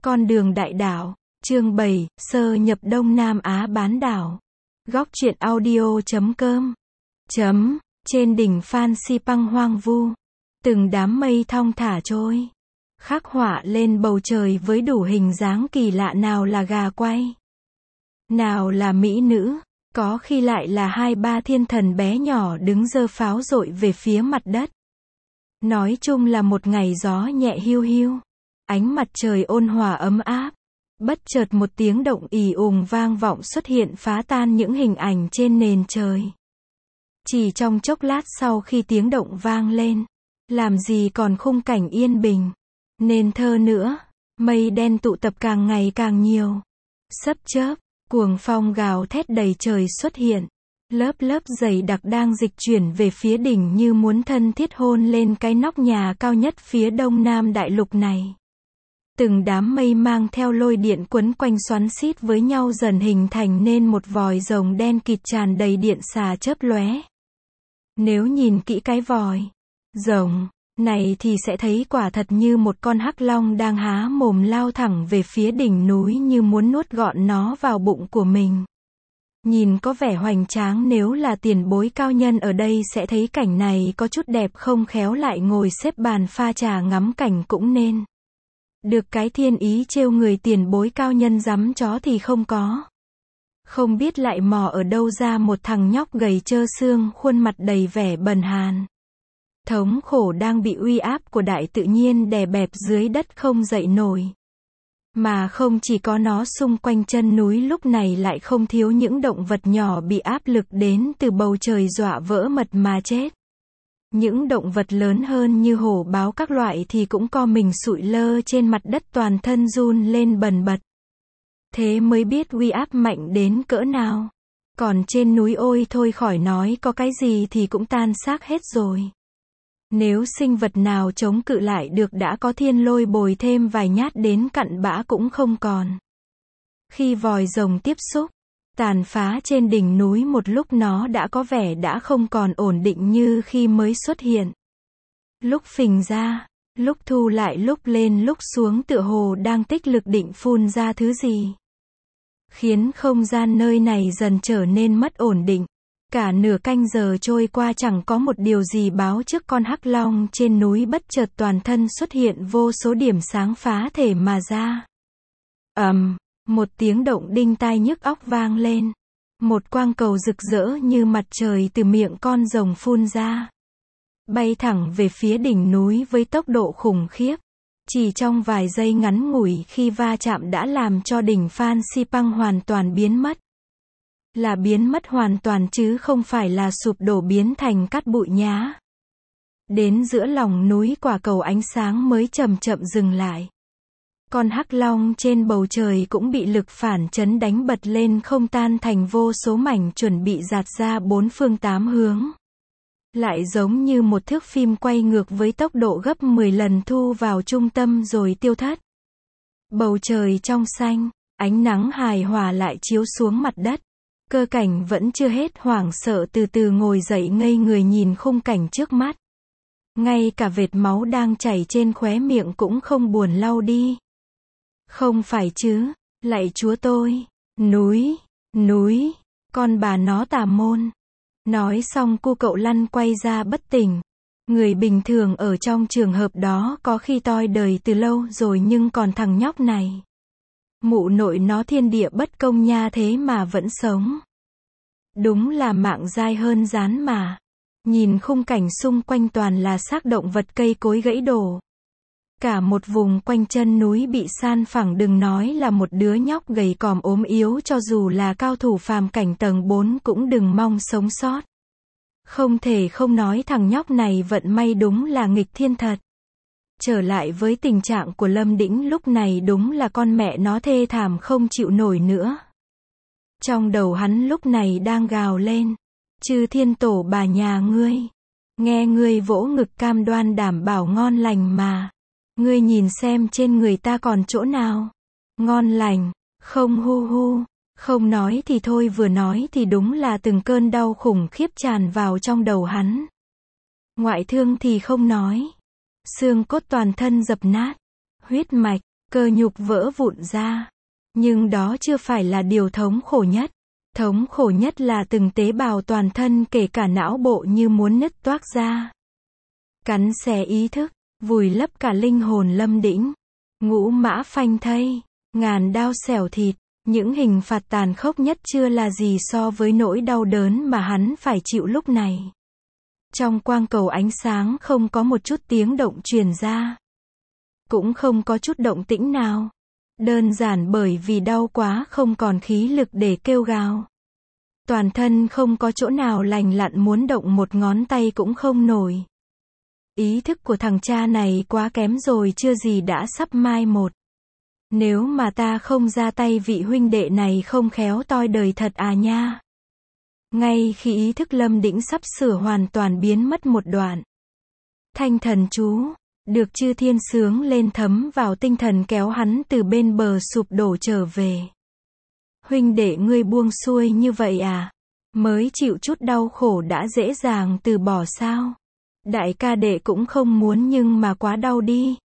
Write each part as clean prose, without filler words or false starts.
Con đường đại đảo, chương 7, sơ nhập Đông Nam Á bán đảo. Góc truyện audio.com. Trên đỉnh Phan Xipang hoang vu, từng đám mây thong thả trôi, khắc họa lên bầu trời với đủ hình dáng kỳ lạ, nào là gà quay, nào là mỹ nữ, có khi lại là hai ba thiên thần bé nhỏ đứng giơ pháo dội về phía mặt đất. Nói chung là một ngày gió nhẹ hiu hiu, ánh mặt trời ôn hòa ấm áp. Bất chợt một tiếng động ì ùng vang vọng xuất hiện, phá tan những hình ảnh trên nền trời. Chỉ trong chốc lát sau khi tiếng động vang lên, làm gì còn khung cảnh yên bình, nên thơ nữa, mây đen tụ tập càng ngày càng nhiều. Sấp chớp, cuồng phong gào thét đầy trời xuất hiện. Lớp lớp dày đặc đang dịch chuyển về phía đỉnh như muốn thân thiết hôn lên cái nóc nhà cao nhất phía đông nam đại lục này. Từng đám mây mang theo lôi điện quấn quanh xoắn xít với nhau dần hình thành nên một vòi rồng đen kịt tràn đầy điện xà chớp lóe. Nếu nhìn kỹ cái vòi rồng này thì sẽ thấy quả thật như một con hắc long đang há mồm lao thẳng về phía đỉnh núi như muốn nuốt gọn nó vào bụng của mình. Nhìn có vẻ hoành tráng, nếu là tiền bối cao nhân ở đây sẽ thấy cảnh này có chút đẹp, không khéo lại ngồi xếp bàn pha trà ngắm cảnh cũng nên. Được cái thiên ý trêu người tiền bối cao nhân dắm chó thì không có. Không biết lại mò ở đâu ra một thằng nhóc gầy trơ xương, khuôn mặt đầy vẻ bần hàn. Thống khổ đang bị uy áp của đại tự nhiên đè bẹp dưới đất không dậy nổi. Mà không chỉ có nó, xung quanh chân núi lúc này lại không thiếu những động vật nhỏ bị áp lực đến từ bầu trời dọa vỡ mật mà chết. Những động vật lớn hơn như hổ báo các loại thì cũng co mình sụi lơ trên mặt đất, toàn thân run lên bần bật. Thế mới biết uy áp mạnh đến cỡ nào. Còn trên núi ôi thôi khỏi nói, có cái gì thì cũng tan xác hết rồi. Nếu sinh vật nào chống cự lại được đã có thiên lôi bồi thêm vài nhát đến cặn bã cũng không còn. Khi vòi rồng tiếp xúc, tàn phá trên đỉnh núi một lúc, nó đã có vẻ đã không còn ổn định như khi mới xuất hiện. Lúc phình ra, lúc thu lại, lúc lên lúc xuống, tựa hồ đang tích lực định phun ra thứ gì. Khiến không gian nơi này dần trở nên mất ổn định. Cả nửa canh giờ trôi qua chẳng có một điều gì báo trước. Con hắc long trên núi bất chợt toàn thân xuất hiện vô số điểm sáng phá thể mà ra. Một tiếng động đinh tai nhức óc vang lên. Một quang cầu rực rỡ như mặt trời từ miệng con rồng phun ra, bay thẳng về phía đỉnh núi với tốc độ khủng khiếp. Chỉ trong vài giây ngắn ngủi khi va chạm đã làm cho đỉnh Phan Xipang hoàn toàn biến mất. Là biến mất hoàn toàn chứ không phải là sụp đổ biến thành cát bụi nhá. Đến giữa lòng núi, quả cầu ánh sáng mới chậm chậm dừng lại. Con hắc long trên bầu trời cũng bị lực phản chấn đánh bật lên không, tan thành vô số mảnh chuẩn bị dạt ra bốn phương tám hướng. Lại giống như một thước phim quay ngược với tốc độ gấp 10 lần thu vào trung tâm rồi tiêu thất. Bầu trời trong xanh, ánh nắng hài hòa lại chiếu xuống mặt đất. Cơ cảnh vẫn chưa hết hoảng sợ từ từ ngồi dậy ngây người nhìn khung cảnh trước mắt. Ngay cả vệt máu đang chảy trên khóe miệng cũng không buồn lau đi. Không phải chứ, lạy chúa tôi, núi, con bà nó tà môn. Nói xong cu cậu lăn quay ra bất tỉnh. Người bình thường ở trong trường hợp đó có khi toi đời từ lâu rồi, nhưng còn thằng nhóc này. Mụ nội nó, thiên địa bất công nha, thế mà vẫn sống. Đúng là mạng dai hơn rán mà. Nhìn khung cảnh xung quanh toàn là xác động vật, cây cối gãy đổ. Cả một vùng quanh chân núi bị san phẳng, đừng nói là một đứa nhóc gầy còm ốm yếu, cho dù là cao thủ phàm cảnh tầng 4 cũng đừng mong sống sót. Không thể không nói thằng nhóc này vận may đúng là nghịch thiên thật. Trở lại với tình trạng của Lâm Đĩnh lúc này, đúng là con mẹ nó thê thảm không chịu nổi nữa. Trong đầu hắn lúc này đang gào lên: chư thiên tổ bà nhà ngươi, nghe ngươi vỗ ngực cam đoan đảm bảo ngon lành mà. Ngươi nhìn xem trên người ta còn chỗ nào ngon lành, không hu. Không nói thì thôi, vừa nói thì đúng là từng cơn đau khủng khiếp tràn vào trong đầu hắn. Ngoại thương thì không nói, xương cốt toàn thân dập nát, huyết mạch, cơ nhục vỡ vụn ra. Nhưng đó chưa phải là điều thống khổ nhất. Thống khổ nhất là từng tế bào toàn thân kể cả não bộ như muốn nứt toác ra. Cắn xé ý thức, vùi lấp cả linh hồn Lâm Đĩnh. Ngũ mã phanh thây, ngàn đao xẻo thịt, những hình phạt tàn khốc nhất chưa là gì so với nỗi đau đớn mà hắn phải chịu lúc này. Trong quang cầu ánh sáng không có một chút tiếng động truyền ra. Cũng không có chút động tĩnh nào. Đơn giản bởi vì đau quá không còn khí lực để kêu gào. Toàn thân không có chỗ nào lành lặn, muốn động một ngón tay cũng không nổi. Ý thức của thằng cha này quá kém rồi, chưa gì đã sắp mai một. Nếu mà ta không ra tay vị huynh đệ này không khéo toi đời thật à nha. Ngay khi ý thức Lâm Đĩnh sắp sửa hoàn toàn biến mất một đoạn. Thanh thần chú, được chư thiên sướng lên thấm vào tinh thần kéo hắn từ bên bờ sụp đổ trở về. Huynh đệ ngươi buông xuôi như vậy à? Mới chịu chút đau khổ đã dễ dàng từ bỏ sao? Đại ca đệ cũng không muốn nhưng mà quá đau đi.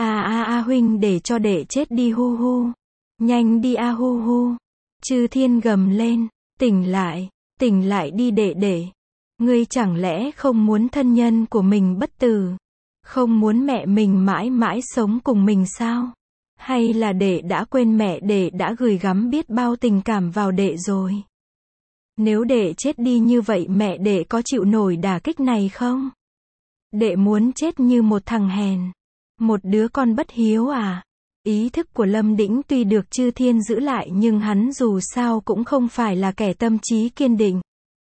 Huynh để cho đệ chết đi hu hu. Nhanh đi hu hu. Chư thiên gầm lên, tỉnh lại đi đệ đệ. Ngươi chẳng lẽ không muốn thân nhân của mình bất tử? Không muốn mẹ mình mãi mãi sống cùng mình sao? Hay là đệ đã quên mẹ đệ đã gửi gắm biết bao tình cảm vào đệ rồi? Nếu đệ chết đi như vậy mẹ đệ có chịu nổi đả kích này không? Đệ muốn chết như một thằng hèn, một đứa con bất hiếu à? Ý thức của Lâm Đĩnh tuy được chư thiên giữ lại nhưng hắn dù sao cũng không phải là kẻ tâm trí kiên định.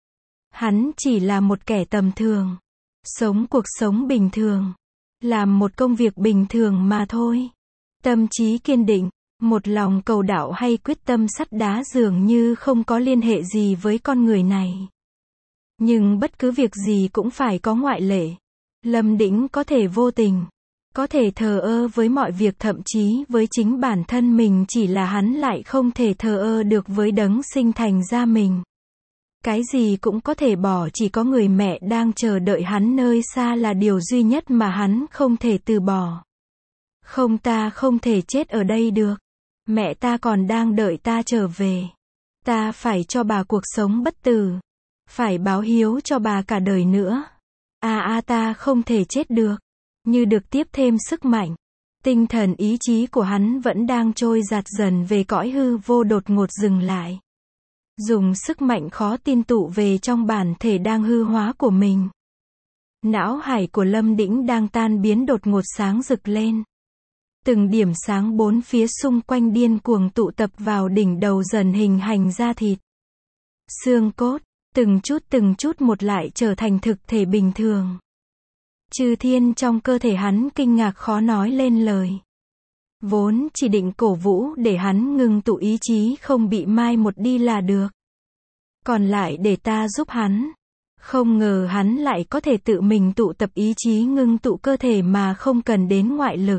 Hắn chỉ là một kẻ tầm thường, sống cuộc sống bình thường, làm một công việc bình thường mà thôi. Tâm trí kiên định, một lòng cầu đạo hay quyết tâm sắt đá dường như không có liên hệ gì với con người này. Nhưng bất cứ việc gì cũng phải có ngoại lệ. Lâm Đĩnh có thể vô tình, có thể thờ ơ với mọi việc, thậm chí với chính bản thân mình, chỉ là hắn lại không thể thờ ơ được với đấng sinh thành ra mình. Cái gì cũng có thể bỏ, chỉ có người mẹ đang chờ đợi hắn nơi xa là điều duy nhất mà hắn không thể từ bỏ. Không, ta không thể chết ở đây được. Mẹ ta còn đang đợi ta trở về. Ta phải cho bà cuộc sống bất tử. Phải báo hiếu cho bà cả đời nữa. Ta không thể chết được. Như được tiếp thêm sức mạnh. Tinh thần ý chí của hắn vẫn đang trôi dạt dần về cõi hư vô, đột ngột dừng lại. Dùng sức mạnh khó tin tụ về trong bản thể đang hư hóa của mình. Não hải của Lâm Đĩnh đang tan biến, đột ngột sáng rực lên. Từng điểm sáng bốn phía xung quanh điên cuồng tụ tập vào đỉnh đầu, dần hình thành da thịt, xương cốt, từng chút một lại trở thành thực thể bình thường. Chư thiên trong cơ thể hắn kinh ngạc khó nói lên lời. Vốn chỉ định cổ vũ để hắn ngừng tụ ý chí không bị mai một đi là được. Còn lại để ta giúp hắn. Không ngờ hắn lại có thể tự mình tụ tập ý chí ngưng tụ cơ thể mà không cần đến ngoại lực.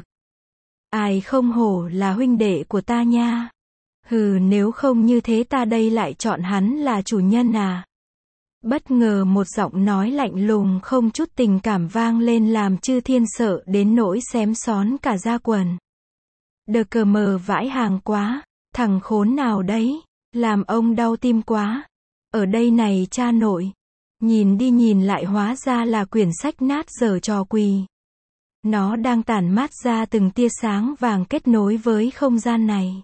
Ai không hổ là huynh đệ của ta nha. Hừ, nếu không như thế ta đây lại chọn hắn là chủ nhân à? Bất ngờ một giọng nói lạnh lùng không chút tình cảm vang lên làm chư thiên sợ đến nỗi xém xón cả da quần. Đờ cờ mờ vãi hàng quá, thằng khốn nào đấy, làm ông đau tim quá. Ở đây này cha nội. Nhìn đi nhìn lại hóa ra là quyển sách nát dở trò quỷ. Nó đang tản mát ra từng tia sáng vàng kết nối với không gian này.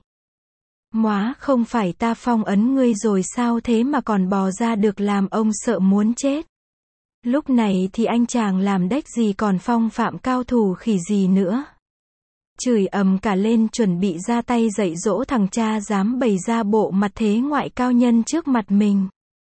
Móa, không phải ta phong ấn ngươi rồi sao thế mà còn bò ra được, làm ông sợ muốn chết. Lúc này thì anh chàng làm đếch gì còn phong phạm cao thủ khỉ gì nữa. Chửi ầm cả lên, chuẩn bị ra tay dạy dỗ thằng cha dám bày ra bộ mặt thế ngoại cao nhân trước mặt mình.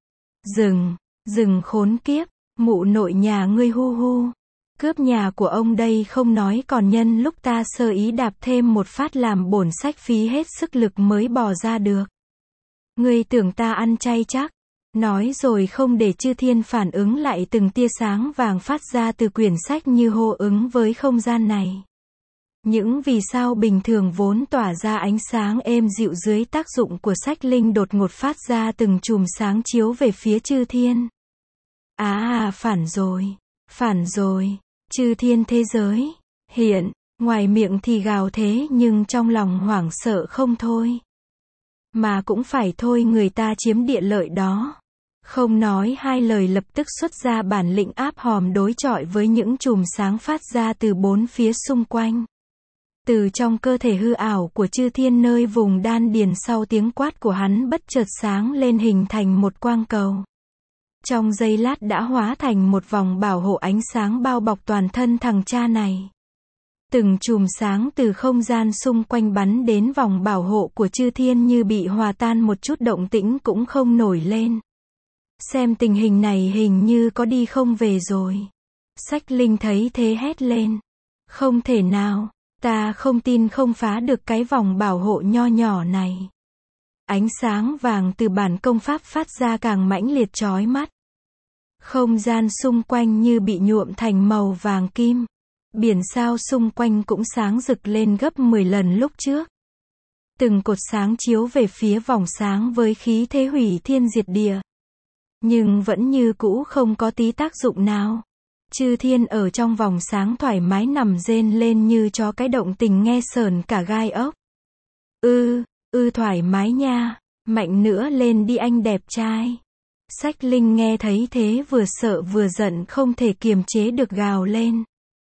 Dừng khốn kiếp, mụ nội nhà ngươi hu hu. Cướp nhà của ông đây không nói, còn nhân lúc ta sơ ý đạp thêm một phát làm bổn sách phí hết sức lực mới bò ra được. Ngươi tưởng ta ăn chay chắc? Nói rồi không để chư thiên phản ứng lại, từng tia sáng vàng phát ra từ quyển sách như hô ứng với không gian này. Những vì sao bình thường vốn tỏa ra ánh sáng êm dịu dưới tác dụng của sách linh đột ngột phát ra từng chùm sáng chiếu về phía chư thiên. Phản rồi. Chư thiên thế giới. Hiện. Ngoài miệng thì gào thế nhưng trong lòng hoảng sợ không thôi. Mà cũng phải thôi, người ta chiếm địa lợi đó. Không nói hai lời lập tức xuất ra bản lĩnh áp hòm đối chọi với những chùm sáng phát ra từ bốn phía xung quanh. Từ trong cơ thể hư ảo của Chư Thiên nơi vùng đan điền sau tiếng quát của hắn bất chợt sáng lên hình thành một quang cầu. Trong giây lát đã hóa thành một vòng bảo hộ ánh sáng bao bọc toàn thân thằng cha này. Từng chùm sáng từ không gian xung quanh bắn đến vòng bảo hộ của Chư Thiên như bị hòa tan, một chút động tĩnh cũng không nổi lên. Xem tình hình này hình như có đi không về rồi. Sách Linh thấy thế hét lên. Không thể nào, ta không tin không phá được cái vòng bảo hộ nho nhỏ này. Ánh sáng vàng từ bản công pháp phát ra càng mãnh liệt chói mắt. Không gian xung quanh như bị nhuộm thành màu vàng kim. Biển sao xung quanh cũng sáng rực lên gấp 10 lần lúc trước. Từng cột sáng chiếu về phía vòng sáng với khí thế hủy thiên diệt địa. Nhưng vẫn như cũ không có tí tác dụng nào. Chư Thiên ở trong vòng sáng thoải mái nằm rên lên như chó cái, động tình nghe sởn cả gai ốc. Thoải mái nha, mạnh nữa lên đi anh đẹp trai. Sách Linh nghe thấy thế vừa sợ vừa giận không thể kiềm chế được gào lên.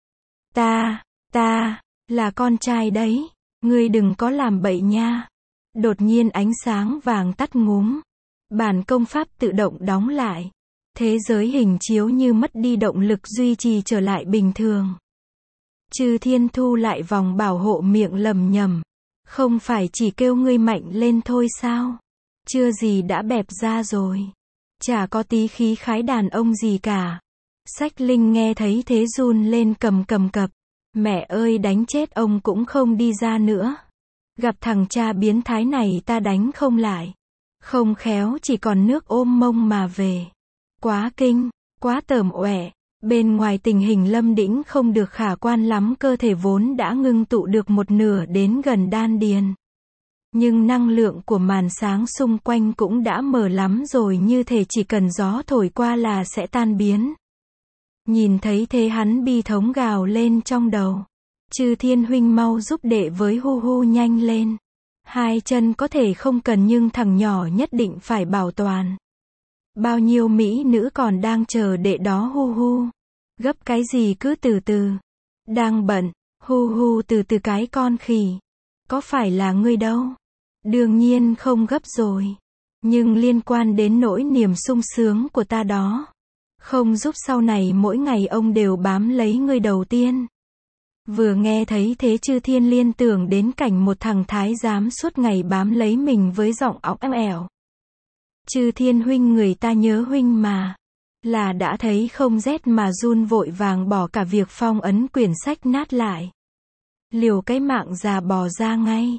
Ta, là con trai đấy, ngươi đừng có làm bậy nha. Đột nhiên ánh sáng vàng tắt ngúm. Bản công pháp tự động đóng lại. Thế giới hình chiếu như mất đi động lực duy trì trở lại bình thường. Chư Thiên thu lại vòng bảo hộ, miệng lầm nhầm. Không phải chỉ kêu ngươi mạnh lên thôi sao? Chưa gì đã bẹp ra rồi. Chả có tí khí khái đàn ông gì cả. Sách Linh nghe thấy thế run lên cầm cập. Mẹ ơi, đánh chết ông cũng không đi ra nữa. Gặp thằng cha biến thái này ta đánh không lại. Không khéo chỉ còn nước ôm mông mà về. Quá kinh, quá tởm uể. Bên ngoài tình hình Lâm Đĩnh không được khả quan lắm, cơ thể vốn đã ngưng tụ được một nửa đến gần đan điền. Nhưng năng lượng của màn sáng xung quanh cũng đã mờ lắm rồi, như thể chỉ cần gió thổi qua là sẽ tan biến. Nhìn thấy thế hắn bi thống gào lên trong đầu. Chư Thiên huynh mau giúp đệ với, hu hu nhanh lên. Hai chân có thể không cần nhưng thằng nhỏ nhất định phải bảo toàn. Bao nhiêu mỹ nữ còn đang chờ đệ đó, hu hu. Gấp cái gì cứ từ từ. Đang bận, hu hu từ từ cái con khỉ. Có phải là ngươi đâu? Đương nhiên không gấp rồi. Nhưng liên quan đến nỗi niềm sung sướng của ta đó. Không giúp sau này mỗi ngày ông đều bám lấy ngươi đầu tiên. Vừa nghe thấy thế Chư Thiên liên tưởng đến cảnh một thằng thái giám suốt ngày bám lấy mình với giọng óng ẻo. Chư Thiên huynh, người ta nhớ huynh mà. Là đã thấy không rét mà run, vội vàng bỏ cả việc phong ấn quyển sách nát lại. Liều cái mạng già bò ra ngay.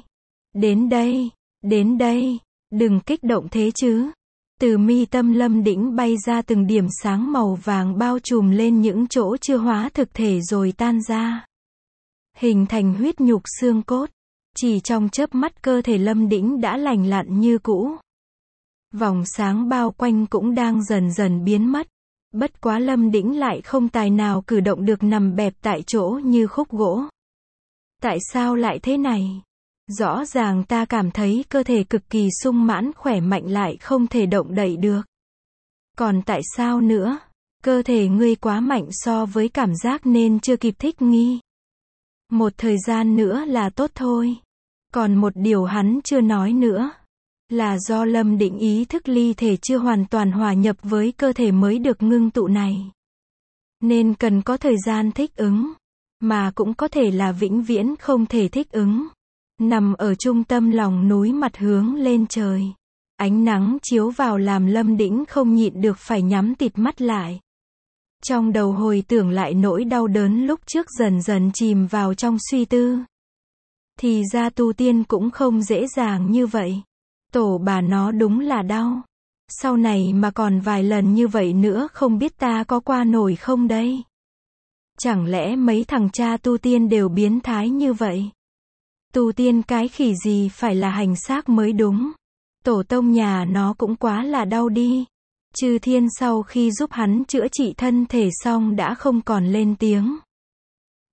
Đến đây, đừng kích động thế chứ. Từ mi tâm Lâm Đĩnh bay ra từng điểm sáng màu vàng bao trùm lên những chỗ chưa hóa thực thể rồi tan ra. Hình thành huyết nhục xương cốt. Chỉ trong chớp mắt cơ thể Lâm Đĩnh đã lành lặn như cũ. Vòng sáng bao quanh cũng đang dần dần biến mất. Bất quá Lâm Đĩnh lại không tài nào cử động được, nằm bẹp tại chỗ như khúc gỗ. Tại sao lại thế này? Rõ ràng ta cảm thấy cơ thể cực kỳ sung mãn khỏe mạnh lại không thể động đậy được. Còn tại sao nữa? Cơ thể ngươi quá mạnh so với cảm giác nên chưa kịp thích nghi. Một thời gian nữa là tốt thôi. Còn một điều hắn chưa nói nữa. Là do Lâm Đĩnh ý thức ly thể chưa hoàn toàn hòa nhập với cơ thể mới được ngưng tụ này. Nên cần có thời gian thích ứng. Mà cũng có thể là vĩnh viễn không thể thích ứng. Nằm ở trung tâm lòng núi, mặt hướng lên trời. Ánh nắng chiếu vào làm Lâm Đĩnh không nhịn được phải nhắm tịt mắt lại. Trong đầu hồi tưởng lại nỗi đau đớn lúc trước, dần dần chìm vào trong suy tư. Thì ra tu tiên cũng không dễ dàng như vậy. Tổ bà nó đúng là đau. Sau này mà còn vài lần như vậy nữa không biết ta có qua nổi không đây. Chẳng lẽ mấy thằng cha tu tiên đều biến thái như vậy? Tu tiên cái khỉ gì, phải là hành xác mới đúng. Tổ tông nhà nó cũng quá là đau đi. Chư Thiên sau khi giúp hắn chữa trị thân thể xong đã không còn lên tiếng.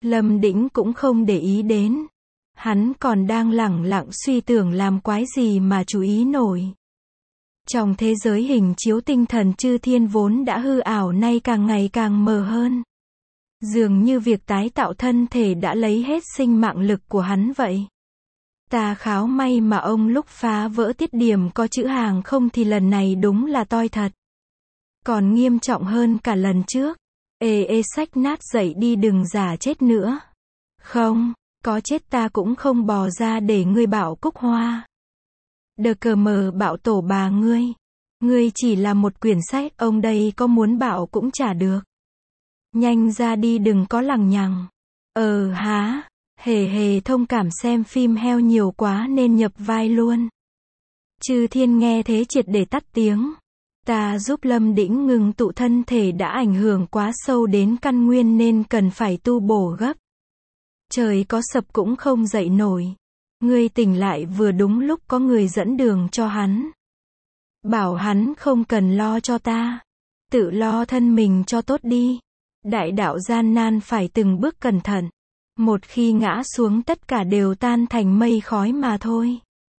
Lâm Đĩnh cũng không để ý đến. Hắn còn đang lẳng lặng suy tưởng làm quái gì mà chú ý nổi. Trong thế giới hình chiếu tinh thần chư thiên vốn đã hư ảo nay càng ngày càng mờ hơn. Dường như việc tái tạo thân thể đã lấy hết sinh mạng lực của hắn vậy. Ta kháo may mà ông lúc phá vỡ tiết điểm có chữ hàng không thì lần này đúng là toi thật. Còn nghiêm trọng hơn cả lần trước. Xách nát dậy đi đừng giả chết nữa. Không, có chết ta cũng không bò ra để ngươi bảo Cúc Hoa. Đờ cờ mờ bảo tổ bà ngươi. Ngươi chỉ là một quyển sách, ông đây có muốn bảo cũng chả được. Nhanh ra đi đừng có lằng nhằng. Há, hề thông cảm xem phim heo nhiều quá nên nhập vai luôn. Chư thiên nghe thế triệt để tắt tiếng. Ta giúp Lâm Đĩnh ngừng tụ thân thể đã ảnh hưởng quá sâu đến căn nguyên nên cần phải tu bổ gấp. Trời có sập cũng không dậy nổi. Ngươi tỉnh lại vừa đúng lúc có người dẫn đường cho hắn. Bảo hắn không cần lo cho ta. Tự lo thân mình cho tốt đi. Đại đạo gian nan phải từng bước cẩn thận. Một khi ngã xuống tất cả đều tan thành mây khói mà thôi.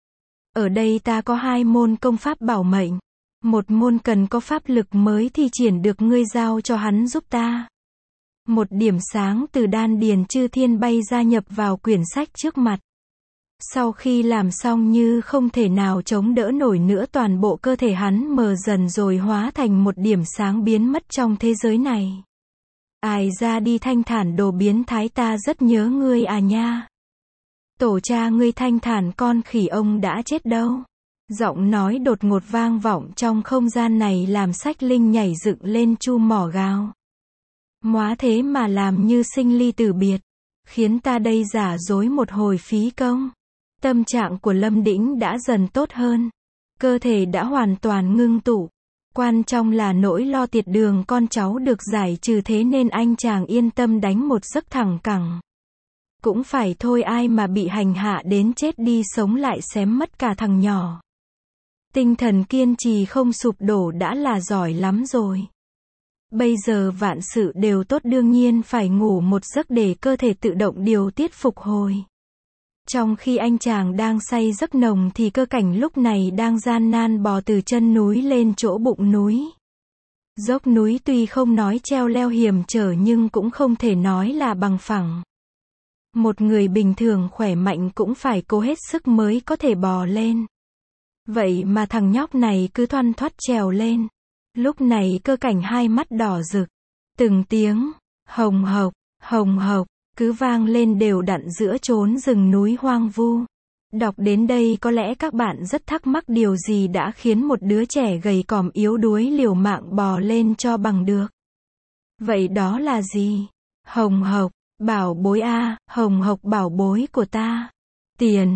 Ở đây ta có 2 môn công pháp bảo mệnh. Một môn cần có pháp lực mới thi triển được ngươi giao cho hắn giúp ta. Một điểm sáng từ đan điền chư thiên bay ra nhập vào quyển sách trước mặt. Sau khi làm xong như không thể nào chống đỡ nổi nữa toàn bộ cơ thể hắn mờ dần rồi hóa thành một điểm sáng biến mất trong thế giới này. Ai ra đi thanh thản đồ biến thái ta rất nhớ ngươi à nha. Tổ cha ngươi thanh thản con khỉ ông đã chết đâu. Giọng nói đột ngột vang vọng trong không gian này làm Sách Linh nhảy dựng lên chu mỏ gào. Móa thế mà làm như sinh ly tử biệt. Khiến ta đây giả dối một hồi phí công. Tâm trạng của Lâm Đĩnh đã dần tốt hơn. Cơ thể đã hoàn toàn ngưng tụ. Quan trọng là nỗi lo tiệt đường con cháu được giải trừ thế nên anh chàng yên tâm đánh một giấc thẳng cẳng. Cũng phải thôi ai mà bị hành hạ đến chết đi sống lại xém mất cả thằng nhỏ. Tinh thần kiên trì không sụp đổ đã là giỏi lắm rồi. Bây giờ vạn sự đều tốt đương nhiên phải ngủ một giấc để cơ thể tự động điều tiết phục hồi. Trong khi anh chàng đang say giấc nồng thì cơ cảnh lúc này đang gian nan bò từ chân núi lên chỗ bụng núi. Dốc núi tuy không nói treo leo hiểm trở nhưng cũng không thể nói là bằng phẳng. Một người bình thường khỏe mạnh cũng phải cố hết sức mới có thể bò lên. Vậy mà thằng nhóc này cứ thoăn thoắt trèo lên. Lúc này cơ cảnh hai mắt đỏ rực. Từng tiếng hồng hộc cứ vang lên đều đặn giữa chốn rừng núi hoang vu. Đọc đến đây có lẽ các bạn rất thắc mắc điều gì đã khiến một đứa trẻ gầy còm yếu đuối liều mạng bò lên cho bằng được. Vậy đó là gì? Hồng hộc, bảo bối a, hồng hộc bảo bối của ta. Tiền,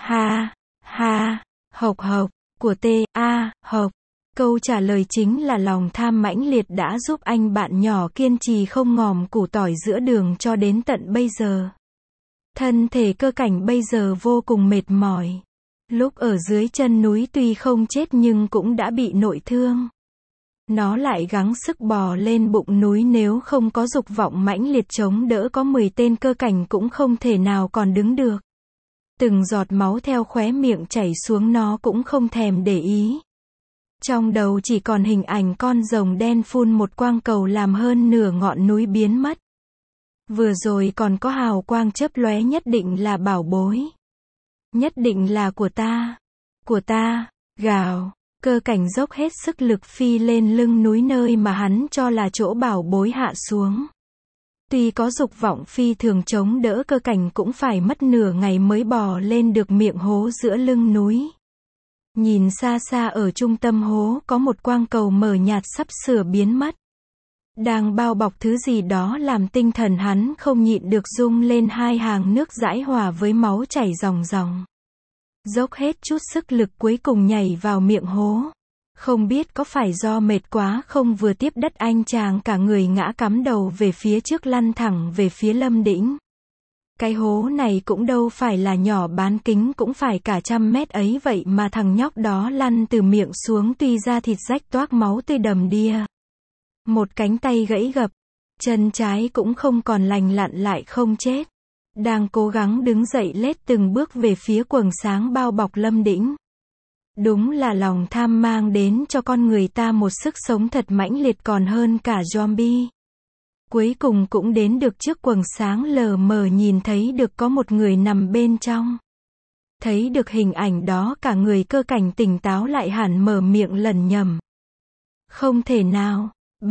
ha, hộc của hộc. Câu trả lời chính là lòng tham mãnh liệt đã giúp anh bạn nhỏ kiên trì không ngòm củ tỏi giữa đường cho đến tận bây giờ. Thân thể cơ cảnh bây giờ vô cùng mệt mỏi. Lúc ở dưới chân núi tuy không chết nhưng cũng đã bị nội thương. Nó lại gắng sức bò lên bụng núi nếu không có dục vọng mãnh liệt chống đỡ có 10 tên cơ cảnh cũng không thể nào còn đứng được. Từng giọt máu theo khóe miệng chảy xuống nó cũng không thèm để ý. Trong đầu chỉ còn hình ảnh con rồng đen phun một quang cầu làm hơn nửa ngọn núi biến mất. Vừa rồi còn có hào quang chớp lóe nhất định là bảo bối. Nhất định là của ta, gào. Cơ cảnh dốc hết sức lực phi lên lưng núi nơi mà hắn cho là chỗ bảo bối hạ xuống. Tuy có dục vọng phi thường chống đỡ cơ cảnh cũng phải mất nửa ngày mới bò lên được miệng hố giữa lưng núi. Nhìn xa xa ở trung tâm hố có một quang cầu mờ nhạt sắp sửa biến mất. Đang bao bọc thứ gì đó làm tinh thần hắn không nhịn được rung lên hai hàng nước dãi hòa với máu chảy ròng ròng. Dốc hết chút sức lực cuối cùng nhảy vào miệng hố. Không biết có phải do mệt quá không vừa tiếp đất anh chàng cả người ngã cắm đầu về phía trước lăn thẳng về phía Lâm Đĩnh. Cái hố này cũng đâu phải là nhỏ bán kính cũng phải cả 100 mét ấy vậy mà thằng nhóc đó lăn từ miệng xuống tuy ra thịt rách toác máu tươi đầm đìa. Một cánh tay gãy gập. Chân trái cũng không còn lành lặn lại không chết. Đang cố gắng đứng dậy lết từng bước về phía quầng sáng bao bọc Lâm Đĩnh. Đúng là lòng tham mang đến cho con người ta một sức sống thật mãnh liệt còn hơn cả zombie. Cuối cùng cũng đến được trước quầng sáng lờ mờ nhìn thấy được có một người nằm bên trong. Thấy được hình ảnh đó cả người cơ cảnh tỉnh táo lại hẳn mở miệng lẩm nhẩm. Không thể nào,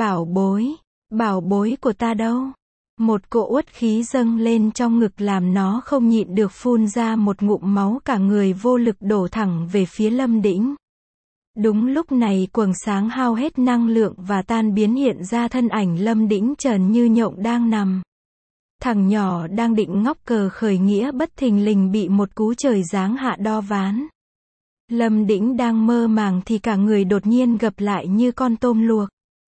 bảo bối của ta đâu. Một cỗ uất khí dâng lên trong ngực làm nó không nhịn được phun ra một ngụm máu cả người vô lực đổ thẳng về phía Lâm Đĩnh. Đúng lúc này quầng sáng hao hết năng lượng và tan biến hiện ra thân ảnh Lâm Đĩnh trần như nhộng đang nằm. Thằng nhỏ đang định ngóc cờ khởi nghĩa bất thình lình bị một cú trời giáng hạ đo ván. Lâm Đĩnh đang mơ màng thì cả người đột nhiên gập lại như con tôm luộc.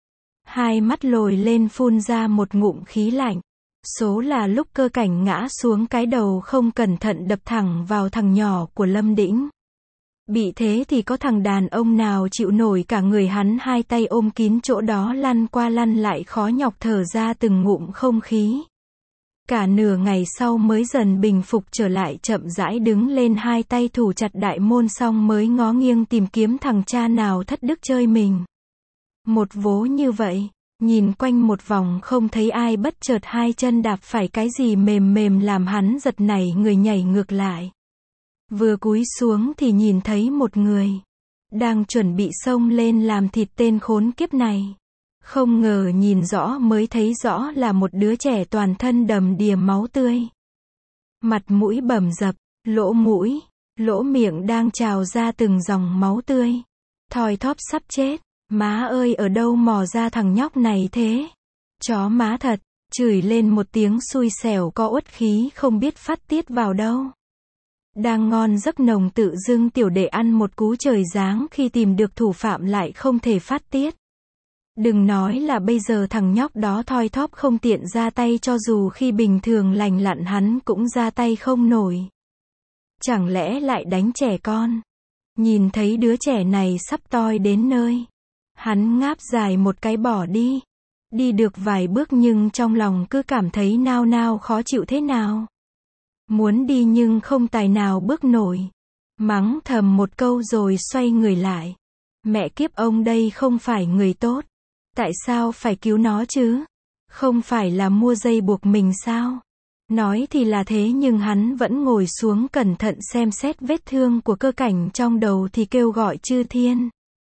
Hai mắt lồi lên phun ra một ngụm khí lạnh. Số là lúc cơ cảnh ngã xuống cái đầu không cẩn thận đập thẳng vào thằng nhỏ của Lâm Đĩnh. Bị thế thì có thằng đàn ông nào chịu nổi cả người hắn hai tay ôm kín chỗ đó lăn qua lăn lại khó nhọc thở ra từng ngụm không khí. Cả nửa ngày sau mới dần bình phục trở lại chậm rãi đứng lên hai tay thủ chặt đại môn xong mới ngó nghiêng tìm kiếm thằng cha nào thất đức chơi mình. Một vố như vậy, nhìn quanh một vòng không thấy ai bất chợt hai chân đạp phải cái gì mềm mềm làm hắn giật nảy người nhảy ngược lại. Vừa cúi xuống thì nhìn thấy một người đang chuẩn bị xông lên làm thịt tên khốn kiếp này. Không ngờ nhìn rõ mới thấy rõ là một đứa trẻ toàn thân đầm đìa máu tươi. Mặt mũi bầm dập, lỗ mũi, lỗ miệng đang trào ra từng dòng máu tươi. Thoi thóp sắp chết. Má ơi ở đâu mò ra thằng nhóc này thế? Chó má thật, chửi lên một tiếng xui xẻo có uất khí không biết phát tiết vào đâu. Đang ngon giấc nồng tự dưng tiểu đệ ăn một cú trời giáng khi tìm được thủ phạm lại không thể phát tiết. Đừng nói là bây giờ thằng nhóc đó thoi thóp không tiện ra tay cho dù khi bình thường lành lặn hắn cũng ra tay không nổi. Chẳng lẽ lại đánh trẻ con? Nhìn thấy đứa trẻ này sắp toi đến nơi. Hắn ngáp dài một cái bỏ đi. Đi được vài bước nhưng trong lòng cứ cảm thấy nao nao khó chịu thế nào. Muốn đi nhưng không tài nào bước nổi. Mắng thầm một câu rồi xoay người lại. Mẹ kiếp ông đây không phải người tốt. Tại sao phải cứu nó chứ? Không phải là mua dây buộc mình sao? Nói thì là thế nhưng hắn vẫn ngồi xuống cẩn thận xem xét vết thương của cơ cảnh trong đầu thì kêu gọi chư thiên.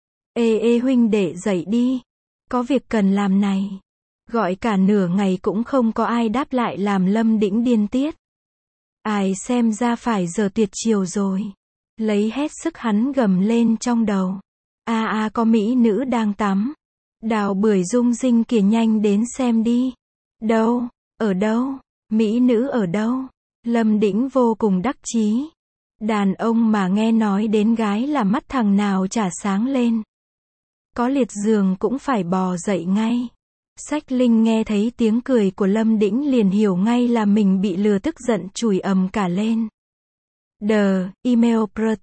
Ê huynh đệ dậy đi. Có việc cần làm này. Gọi cả nửa ngày cũng không có ai đáp lại làm Lâm Đĩnh điên tiết. Ai xem ra phải giờ tuyệt chiều rồi. Lấy hết sức hắn gầm lên trong đầu. Có mỹ nữ đang tắm. Đào bưởi rung rinh kìa nhanh đến xem đi. Đâu? Ở đâu? Mỹ nữ ở đâu? Lâm Đĩnh vô cùng đắc chí. Đàn ông mà nghe nói đến gái là mắt thằng nào chả sáng lên. Có liệt giường cũng phải bò dậy ngay. Sách Linh nghe thấy tiếng cười của Lâm Đĩnh liền hiểu ngay là mình bị lừa tức giận chửi ầm cả lên. Email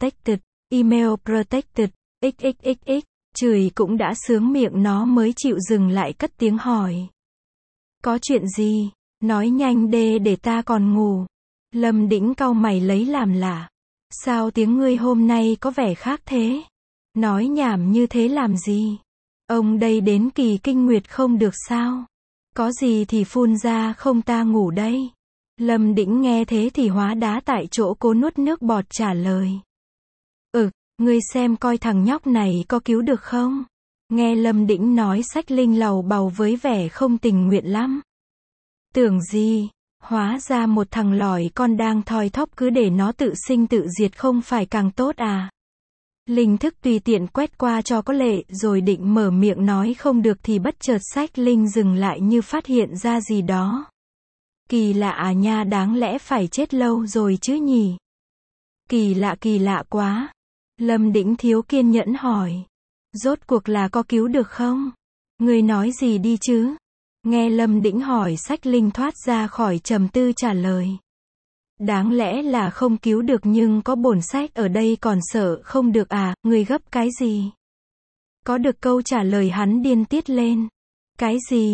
protected, xxxx, chửi cũng đã sướng miệng nó mới chịu dừng lại cất tiếng hỏi. Có chuyện gì? Nói nhanh để ta còn ngủ. Lâm Đĩnh cau mày lấy làm lạ. Sao tiếng ngươi hôm nay có vẻ khác thế? Nói nhảm như thế làm gì? Ông đây đến kỳ kinh nguyệt không được sao? Có gì thì phun ra không ta ngủ đây. Lâm Đĩnh nghe thế thì hóa đá tại chỗ cố nuốt nước bọt trả lời. Ngươi xem coi thằng nhóc này có cứu được không? Nghe Lâm Đĩnh nói Sách Linh lầu bầu với vẻ không tình nguyện lắm. Tưởng gì? Hóa ra một thằng lỏi con đang thoi thóp cứ để nó tự sinh tự diệt không phải càng tốt à? Linh thức tùy tiện quét qua cho có lệ rồi định mở miệng nói không được thì bất chợt Sách Linh dừng lại như phát hiện ra gì đó. Kỳ lạ à nha, đáng lẽ phải chết lâu rồi chứ nhỉ? Kỳ lạ quá. Lâm Đĩnh thiếu kiên nhẫn hỏi. Rốt cuộc là có cứu được không? Ngươi nói gì đi chứ? Nghe Lâm Đĩnh hỏi Sách Linh thoát ra khỏi trầm tư trả lời. Đáng lẽ là không cứu được nhưng có bổn sách ở đây còn sợ không được à, ngươi gấp cái gì? Có được câu trả lời hắn điên tiết lên. Cái gì?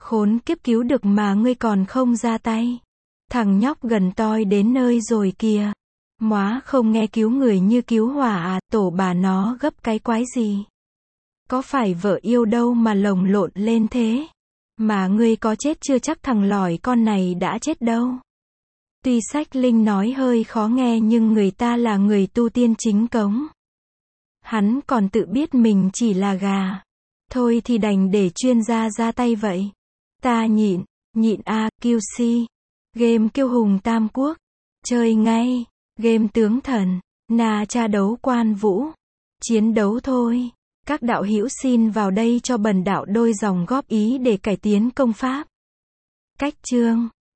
Khốn kiếp, cứu được mà ngươi còn không ra tay. Thằng nhóc gần toi đến nơi rồi kìa. Móa không nghe, cứu người như cứu hỏa à, tổ bà nó gấp cái quái gì. Có phải vợ yêu đâu mà lồng lộn lên thế. Mà ngươi có chết chưa chắc thằng lỏi con này đã chết đâu. Tuy sách linh nói hơi khó nghe nhưng người ta là người tu tiên chính cống. Hắn còn tự biết mình chỉ là gà. Thôi thì đành để chuyên gia ra tay vậy. Ta nhịn QC. Game kiêu hùng Tam Quốc. Chơi ngay. Game tướng thần. Na cha đấu quan vũ. Chiến đấu thôi. Các đạo hữu xin vào đây cho bần đạo đôi dòng góp ý để cải tiến công pháp. Cách chương.